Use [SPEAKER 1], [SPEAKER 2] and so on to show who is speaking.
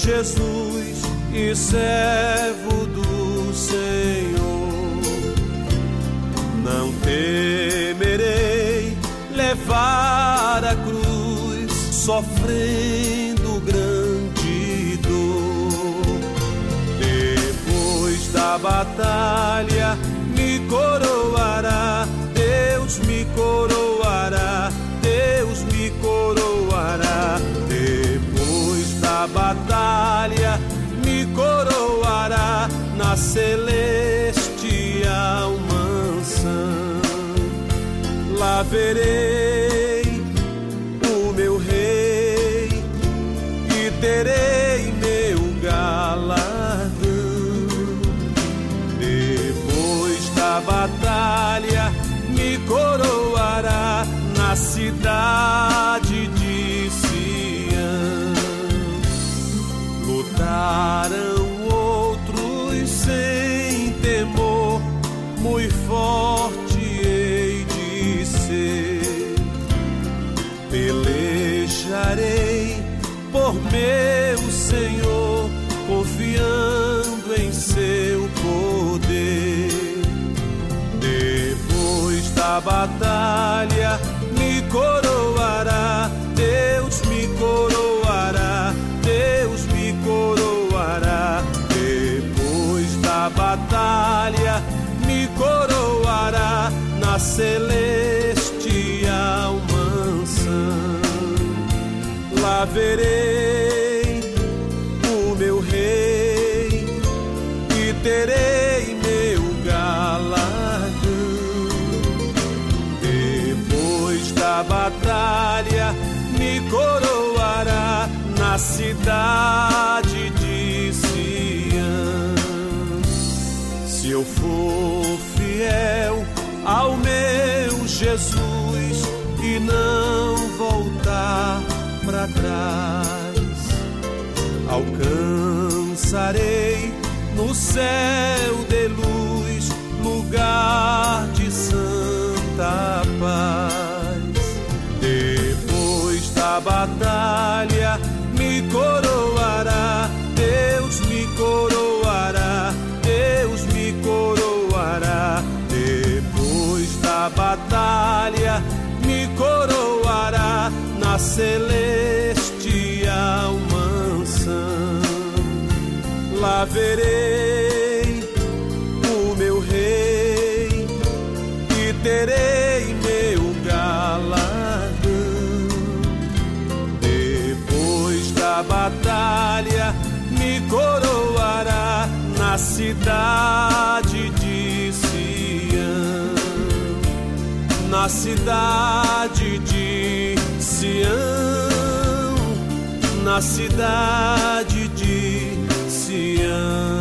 [SPEAKER 1] Jesus e servo do Senhor. Não temerei levar a cruz, sofrendo grande dor. Depois da batalha me coroará, Deus me coroará, Deus me coroará. Depois da batalha me coroará na celestial mansão. Lá verei o meu rei e terei meu galardão. Depois da batalha me coroará na cidade de Sião. Lutaram outros sem temor, muito forte hei de ser. Pelejarei por meu Senhor, confiando em seu poder. Depois da batalha me coroará, Deus me coroará, Deus me coroará. Depois da batalha me coroará na celestial mansão. Lá verei o meu rei e terei meu galardão. Depois da batalha me coroará na cidade de Sião. Se eu for fiel ao meu Jesus e não voltar para trás, alcançarei no céu de luz lugar de santa paz. Depois da batalha me coroará, Deus me coroará, Deus me coroará. Depois da batalha me coroará na celestial mansão. Lá verei o meu rei e terei meu galardão. Depois da batalha me coroará na cidade de Sião. Na cidade de Sião, na cidade de Sião.